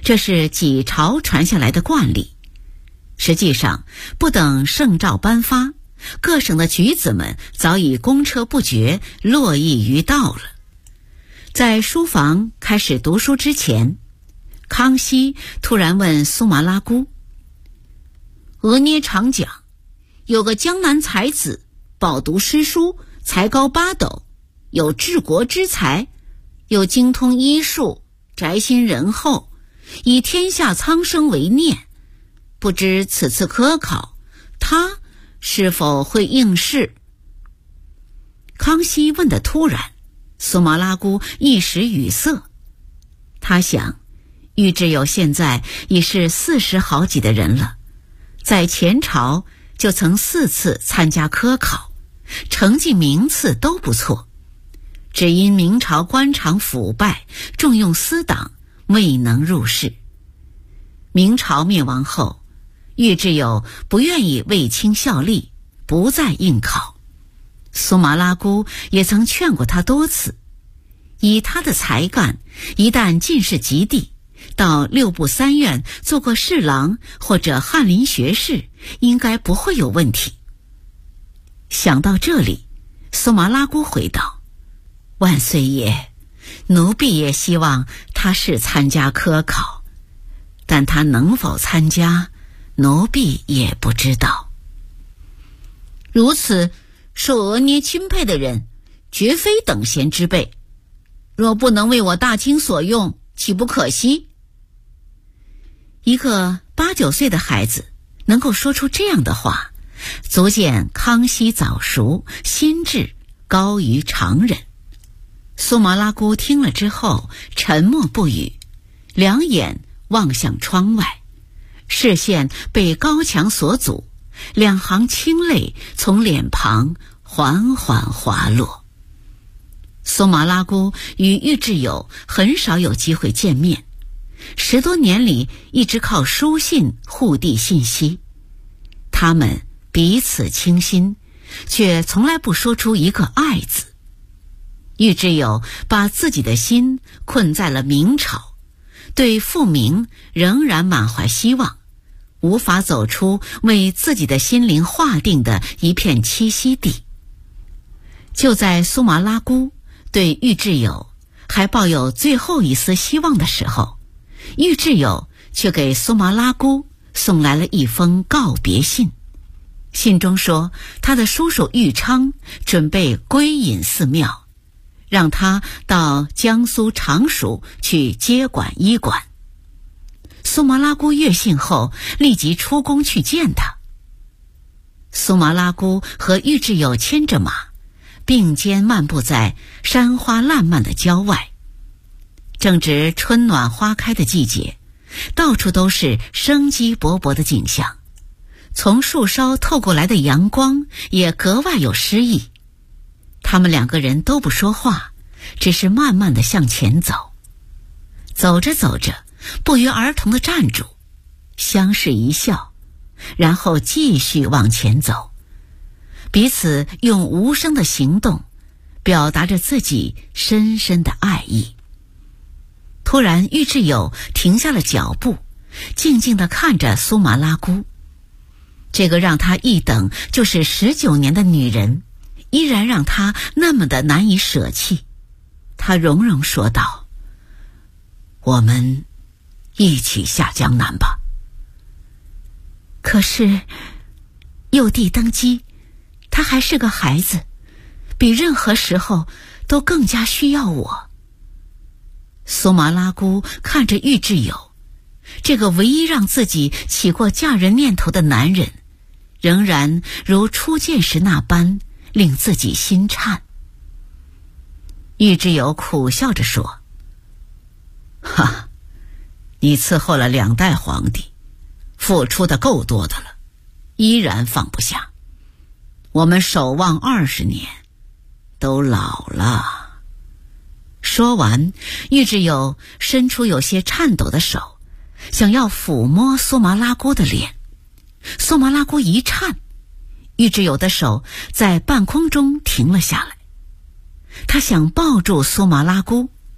Speaker 7: 这是几朝传下来的惯例。实际上，不等圣诏颁发，各省的举子们早已公车不绝，络绎于道了。在书房开始读书之前，康熙突然问苏麻拉姑：额捏常讲，有个江南才子，饱读诗书，才高八斗，有治国之才，又精通医术，宅心仁厚，以天下苍生为念，不知此次科考，他是否会应试？康熙问得突然，苏麻拉姑一时语塞。他想，玉质友现在已是40好几的人了，在前朝就曾4次参加科考，成绩名次都不错，只因明朝官场腐败，重用私党，未能入仕。明朝灭亡后，玉质友不愿意为清效力，不再应考。苏麻拉姑也曾劝过他多次，以他的才干，一旦进士及第，到6部3院做过侍郎或者翰林学士，应该不会有问题。想到这里，苏麻拉姑回道：万岁爷，奴婢也希望他是参加科考，但他能否参加，奴婢也不知道。如此受额捏钦佩的人，绝非等闲之辈，若不能为我大清所用，岂不可惜？一个8、9岁的孩子能够说出这样的话，足见康熙早熟，心智高于常人。苏麻拉姑听了之后沉默不语，两眼望向窗外，视线被高墙所阻，2行清泪从脸庞缓缓滑落。苏麻拉姑与玉质友很少有机会见面，10多年里一直靠书信互递信息。他们彼此倾心，却从来不说出一个爱字。玉质友把自己的心困在了明朝，对复明仍然满怀希望，无法走出为自己的心灵划定的一片栖息地。就在苏麻拉姑对玉质友还抱有最后一丝希望的时候，玉质友却给苏麻拉姑送来了一封告别信。信中说，他的叔叔玉昌准备归隐寺庙，让他到江苏常熟去接管医馆。苏麻拉姑阅信后立即出宫去见他。苏麻拉姑和玉质友牵着马，并肩漫步在山花烂漫的郊外。正值春暖花开的季节，到处都是生机勃勃的景象，从树梢透过来的阳光也格外有诗意。他们2个人都不说话，只是慢慢地向前走。走着走着，不约而同地站住，相视一笑，然后继续往前走，彼此用无声的行动表达着自己深深的爱意。突然，玉质友停下了脚步，静静地看着苏麻拉姑。这个让他一等就是19年的女人，依然让他那么的难以舍弃。他融融说道：我们一起下江南吧。可是幼帝登基，他还是个孩子，比任何时候都更加需要我。苏麻拉姑看着玉质友，这个唯一让自己起过嫁人念头的男人，仍然如初见时那般令自己心颤。玉质友苦笑着说：哈，你伺候了2代皇帝，付出的够多的了，依然放不下。我们守望20年，都老了。说完，玉质友伸出有些颤抖的手，想要抚摸苏麻拉姑的脸。苏麻拉姑一颤，玉质友的手在半空中停了下来。他想抱住苏麻拉姑，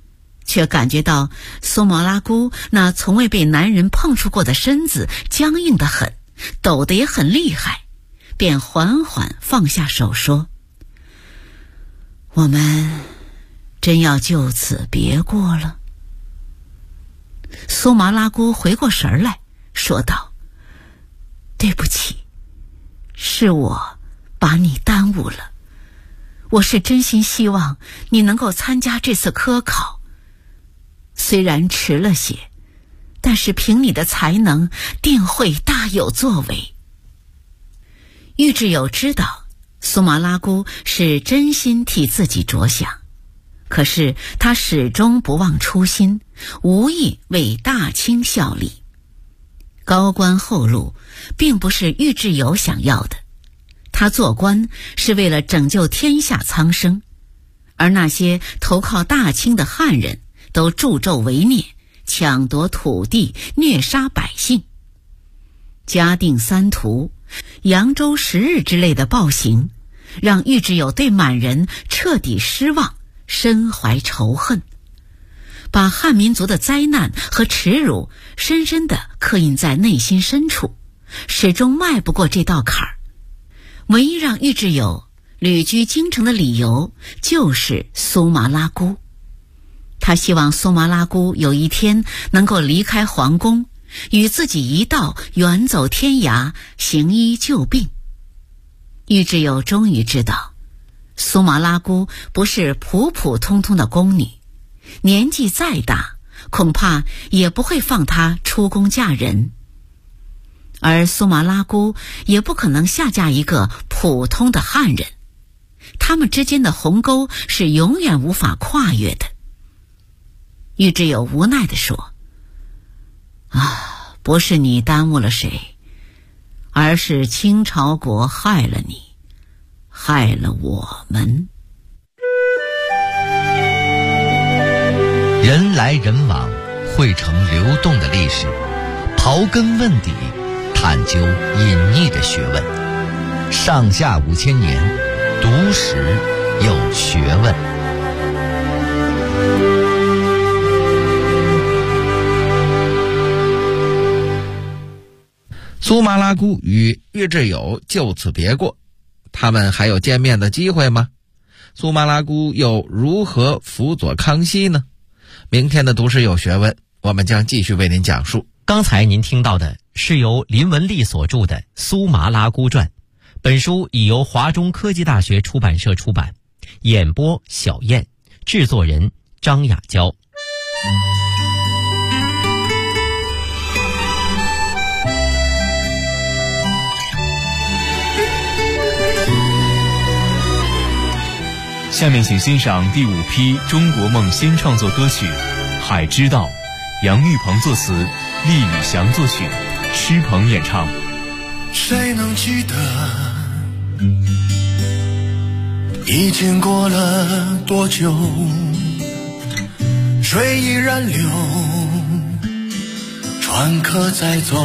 Speaker 7: 却感觉到苏麻拉姑那从未被男人碰触过的身子僵硬得很，抖得也很厉害，便缓缓放下手说：我们真要就此别过了？苏麻拉姑回过神来说道：对不起，是我把你耽误了。我是真心希望你能够参加这次科考，虽然迟了些，但是凭你的才能定会大有作为。玉志友知道苏麻拉姑是真心替自己着想，可是他始终不忘初心，无意为大清效力。高官厚禄并不是玉志友想要的，他做官是为了拯救天下苍生，而那些投靠大清的汉人都助纣为虐，抢夺土地，虐杀百姓。嘉定三屠、扬州10日之类的暴行，让玉志友对满人彻底失望，深怀仇恨，把汉民族的灾难和耻辱深深地刻印在内心深处，始终迈不过这道坎儿。唯一让玉志友旅居京城的理由就是苏麻拉姑。他希望苏麻拉姑有一天能够离开皇宫，与自己一道远走天涯，行医救病。玉志友终于知道，苏麻拉姑不是普普通通的宫女，年纪再大，恐怕也不会放她出宫嫁人。而苏麻拉姑也不可能下嫁一个普通的汉人，他们之间的鸿沟是永远无法跨越的。玉志友无奈地说：不是你耽误了谁，而是清朝国害了你，害了我们。
Speaker 8: 人来人往，汇成流动的历史，刨根问底，探究隐匿的学问。上下5000年，读史有学问。
Speaker 6: 苏麻拉姑与玉志友就此别过，他们还有见面的机会吗？苏麻拉姑又如何辅佐康熙呢？明天的读史有学问，我们将继续为您讲述。
Speaker 5: 刚才您听到的是由林文丽所著的《苏麻拉姑传》，本书已由华中科技大学出版社出版，演播小燕，制作人张雅娇。
Speaker 9: 下面请欣赏第5批中国梦新创作歌曲《海之道》，杨玉鹏作词，厉宇翔作曲，施鹏演唱。
Speaker 10: 谁能记得已经过了多久，水依然流，船可再走，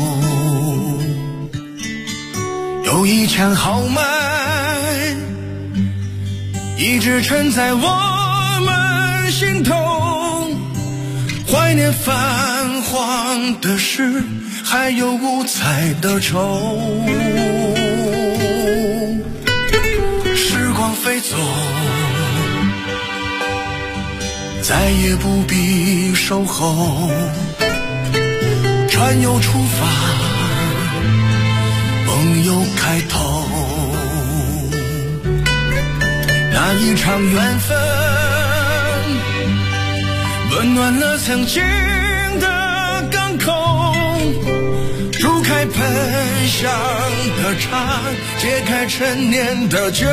Speaker 10: 有一腔豪迈一直沉在我们心头，怀念泛黄的诗，还有五彩的愁。时光飞走，再也不必守候，船又出发，梦又开头。那一场缘分温暖了曾经的港口，煮开喷香的茶，解开陈年的酒。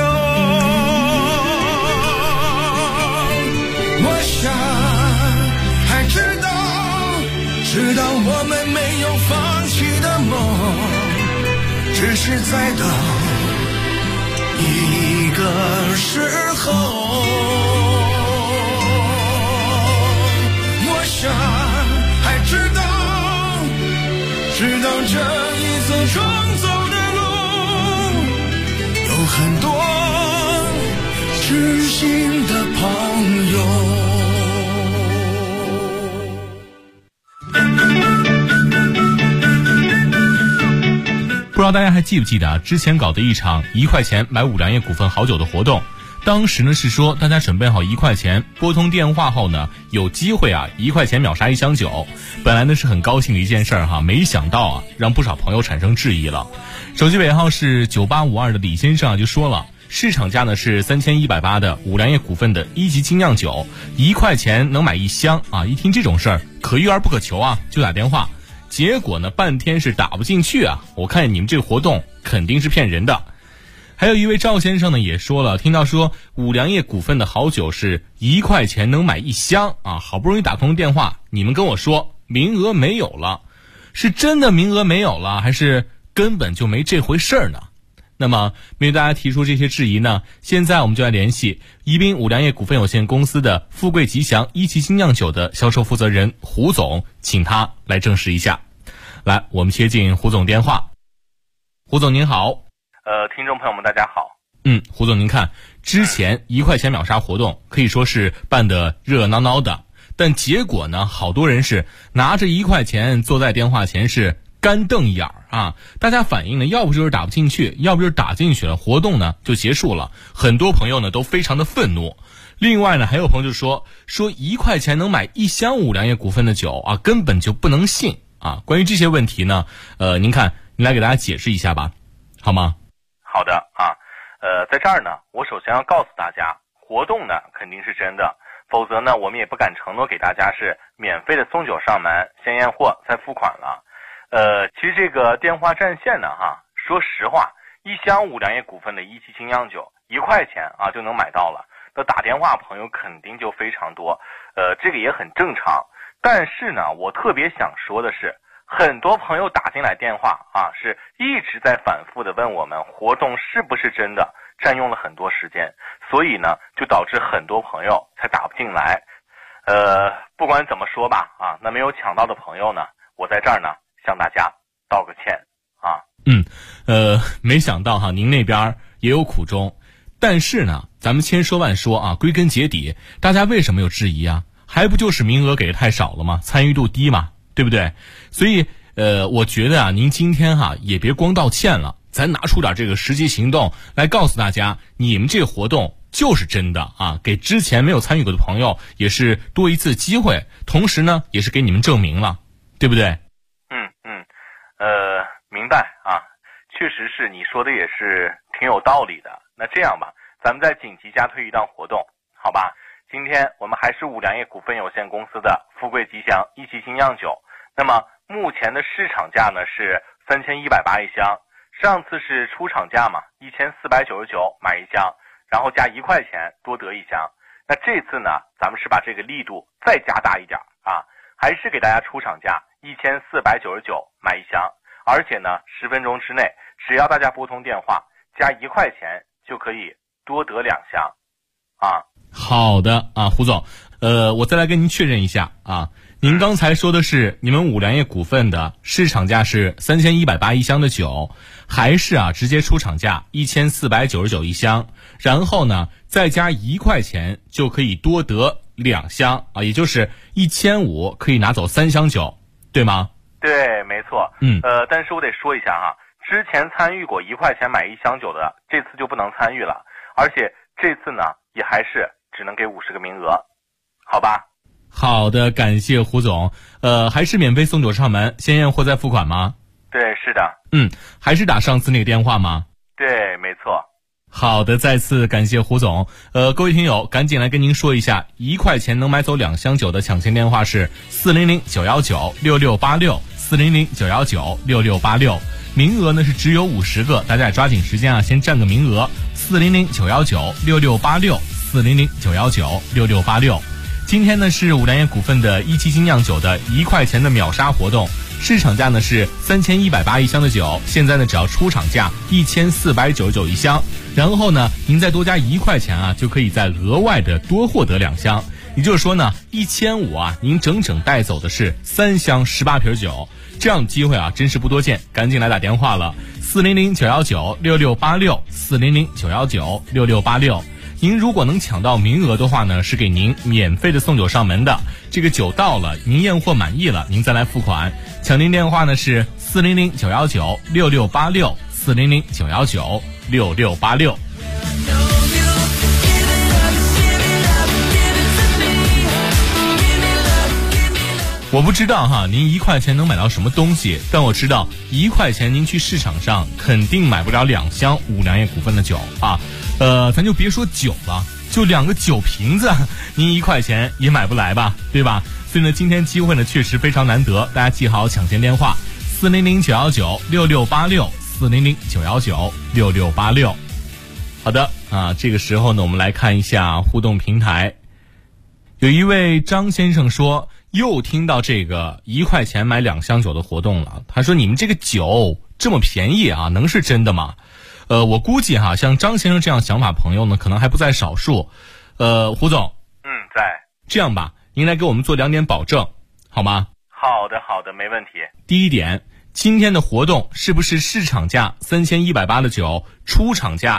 Speaker 10: 我想还知道我们没有放弃的梦，只是在等一个时候。我想还知道这一次重走的路，有很多知心的朋友。
Speaker 9: 不知道大家还记不记得之前搞的一场1块钱买五粮液股份好酒的活动，当时呢是说大家准备好1块钱，拨通电话后呢有机会1块钱秒杀1箱酒。本来呢是很高兴的一件事儿没想到让不少朋友产生质疑了。手机尾号是9852的李先生就说了，市场价呢是3180的五粮液股份的1级精酿酒，1块钱能买1箱一听这种事儿可遇而不可求就打电话，结果呢半天是打不进去我看你们这个活动肯定是骗人的。还有一位赵先生呢也说了，听到说五粮液股份的好酒是1块钱能买1箱好不容易打通电话，你们跟我说名额没有了，是真的名额没有了，还是根本就没这回事儿呢？那么面对大家提出这些质疑呢，现在我们就来联系宜宾五粮液股份有限公司的富贵吉祥1级精酿酒的销售负责人胡总，请他来证实一下。来，我们接进胡总电话。胡总您好。
Speaker 11: 听众朋友们大家好。
Speaker 9: 胡总您看，之前1块钱秒杀活动可以说是办得热热闹闹的，但结果呢，好多人是拿着1块钱坐在电话前是干瞪眼大家反映呢，要不就是打不进去，要不就是打进去了，活动呢就结束了。很多朋友呢都非常的愤怒。另外呢，还有朋友就说1块钱能买1箱五粮液股份的酒根本就不能信关于这些问题呢，您看，您来给大家解释一下吧，好吗？
Speaker 11: 好的在这儿呢，我首先要告诉大家，活动呢肯定是真的，否则呢我们也不敢承诺给大家是免费的送酒上门，先验货再付款了。其实这个电话占线呢说实话，1箱五粮液股份的1级精酿酒1块钱就能买到了，那打电话朋友肯定就非常多，这个也很正常。但是呢，我特别想说的是，很多朋友打进来电话是一直在反复的问我们活动是不是真的，占用了很多时间，所以呢就导致很多朋友才打不进来。不管怎么说吧那没有抢到的朋友呢，我在这儿呢向大家道个歉
Speaker 9: 没想到您那边也有苦衷，但是呢咱们千说万说归根结底大家为什么有质疑还不就是名额给的太少了吗？参与度低嘛，对不对？所以我觉得您今天也别光道歉了，咱拿出点这个实际行动来告诉大家，你们这个活动就是真的给之前没有参与过的朋友也是多一次机会，同时呢也是给你们证明了，对不对？
Speaker 11: 明白确实是你说的也是挺有道理的。那这样吧，咱们再紧急加推一档活动，好吧？今天我们还是五粮液股份有限公司的富贵吉祥1级精酿酒，那么目前的市场价呢是3180一箱，上次是出厂价嘛，1499买1箱，然后加1块钱多得1箱。那这次呢，咱们是把这个力度再加大一点还是给大家出厂价1499买1箱，而且呢10分钟之内，只要大家拨通电话加1块钱就可以多得2箱
Speaker 9: 好的胡总，我再来跟您确认一下您刚才说的是你们五粮液股份的市场价是3180一箱的酒，还是直接出厂价1499一箱，然后呢再加1块钱就可以多得2箱也就是1500可以拿走3箱酒，对吗？
Speaker 11: 对，没错。但是我得说一下之前参与过1块钱买1箱酒的，这次就不能参与了，而且这次呢也还是只能给50个名额，好吧？
Speaker 9: 好的，感谢胡总。还是免费送酒上门，先验货再付款吗？
Speaker 11: 对，是的。
Speaker 9: 还是打上次那个电话吗？
Speaker 11: 对，没错。
Speaker 9: 好的，再次感谢胡总。各位听友，赶紧来跟您说一下，1块钱能买走2箱酒的抢钱电话是400-919-6686，400-919-6686。名额呢是只有50个，大家也抓紧时间先占个名额。400-919-6686，400-919-6686。今天呢是五粮液股份的1级精酿酒的1块钱的秒杀活动，市场价呢是3180一箱的酒，现在呢只要出厂价1499一箱，然后呢您再多加1块钱就可以再额外的多获得2箱，也就是说呢1500您整整带走的是3箱18瓶酒，这样的机会真是不多见，赶紧来打电话了，400-919-6686，400-919-6686。您如果能抢到名额的话呢，是给您免费的送酒上门的。这个酒到了，您验货满意了，您再来付款。抢您电话呢是 ，400-919-6686，400-919-6686。我不知道哈，您1块钱能买到什么东西，但我知道1块钱您去市场上肯定买不了2箱五粮液股份的酒啊。咱就别说酒了，就2个酒瓶子，您1块钱也买不来吧，对吧？所以呢，今天机会呢确实非常难得，大家记好抢先电话：400-919-6686，400-919-6686。好的啊，这个时候呢，我们来看一下互动平台。有一位张先生说，又听到这个1块钱买2箱酒的活动了。他说，你们这个酒这么便宜啊，能是真的吗？我估计哈，像张先生这样想法朋友呢，可能还不在少数。胡总，
Speaker 11: 在。
Speaker 9: 这样吧，您来给我们做2点保证，好吗？
Speaker 11: 好的，没问题。
Speaker 9: 第一点，今天的活动是不是市场价3180的酒，出厂价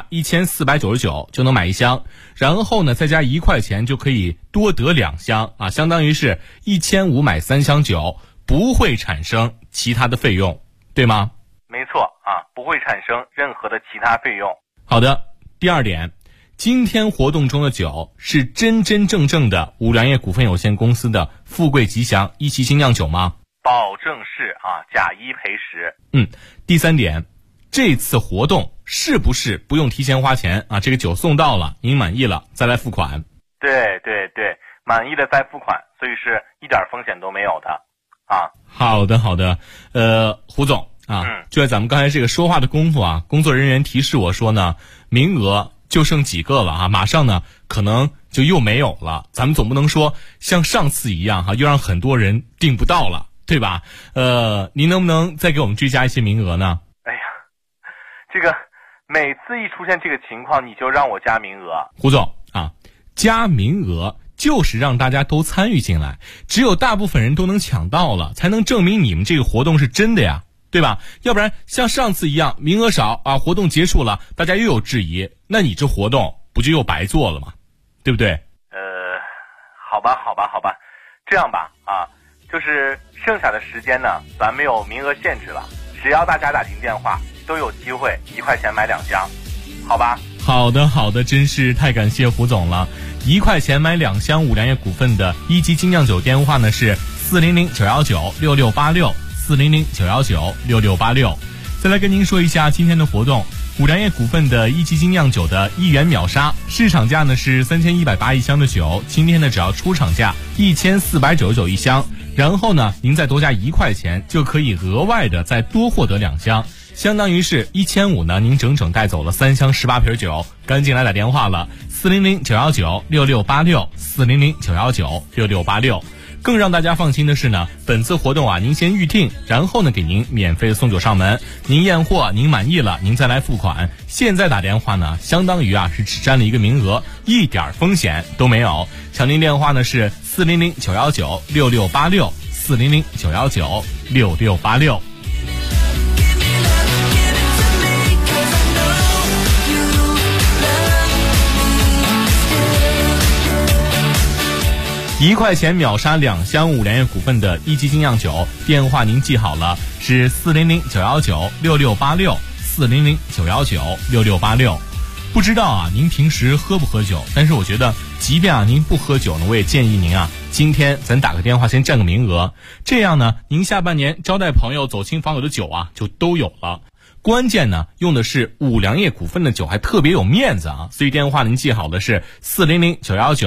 Speaker 9: 1499就能买1箱，然后呢再加1块钱就可以多得2箱啊，相当于是1500买3箱酒，不会产生其他的费用，对吗？
Speaker 11: 没错啊，不会产生任何的其他费用。
Speaker 9: 好的，第二点，今天活动中的酒是真正的五粮液股份有限公司的富贵吉祥1期精酿酒吗？
Speaker 11: 保证是啊，假1赔10。
Speaker 9: 第三点，这次活动是不是不用提前花钱啊？这个酒送到了，您满意了再来付款。
Speaker 11: 对，满意的再付款，所以是一点风险都没有的啊。
Speaker 9: 好的，胡总啊，就在咱们刚才这个说话的功夫啊，工作人员提示我说呢，名额就剩几个了啊，马上呢可能就又没有了。咱们总不能说像上次一样哈，又让很多人订不到了，对吧？您能不能再给我们追加一些名额呢？
Speaker 11: 哎呀，这个每次一出现这个情况，你就让我加名额。
Speaker 9: 胡总啊，加名额就是让大家都参与进来，只有大部分人都能抢到了，才能证明你们这个活动是真的呀，对吧？要不然像上次一样名额少啊，活动结束了大家又有质疑，那你这活动不就又白做了吗？对不对？
Speaker 11: 好吧，这样吧啊，就是剩下的时间呢，咱没有名额限制了，只要大家打进电话都有机会1块钱买2箱，好吧？
Speaker 9: 好的，真是太感谢胡总了。1块钱买2箱五粮液股份的1级精酿酒电话呢是400-919-6686，400-919-6686。再来跟您说一下今天的活动，五粮液股份的1级精酿酒的1元秒杀，市场价呢是3180一箱的酒，今天呢只要出厂价1499一箱，然后呢您再多加1块钱就可以额外的再多获得2箱，相当于是1500呢，您整整带走了3箱18瓶酒。赶紧来打电话了，400-919-6686，400-919-6686。更让大家放心的是呢，本次活动啊，您先预定，然后呢给您免费的送酒上门，您验货您满意了，您再来付款。现在打电话呢，相当于啊是只占了一个名额，一点风险都没有。抢您电话呢是400-919-6686，400-919-6686。1块钱秒杀2箱五粮液股份的1级精酿酒，电话您记好了，是400-919-6686，400-919-6686。不知道啊，您平时喝不喝酒？但是我觉得，即便啊您不喝酒呢，我也建议您啊，今天咱打个电话先占个名额，这样呢，您下半年招待朋友、走亲访友的酒啊，就都有了。关键呢，用的是五粮液股份的酒，还特别有面子啊，所以电话您记好的是400-919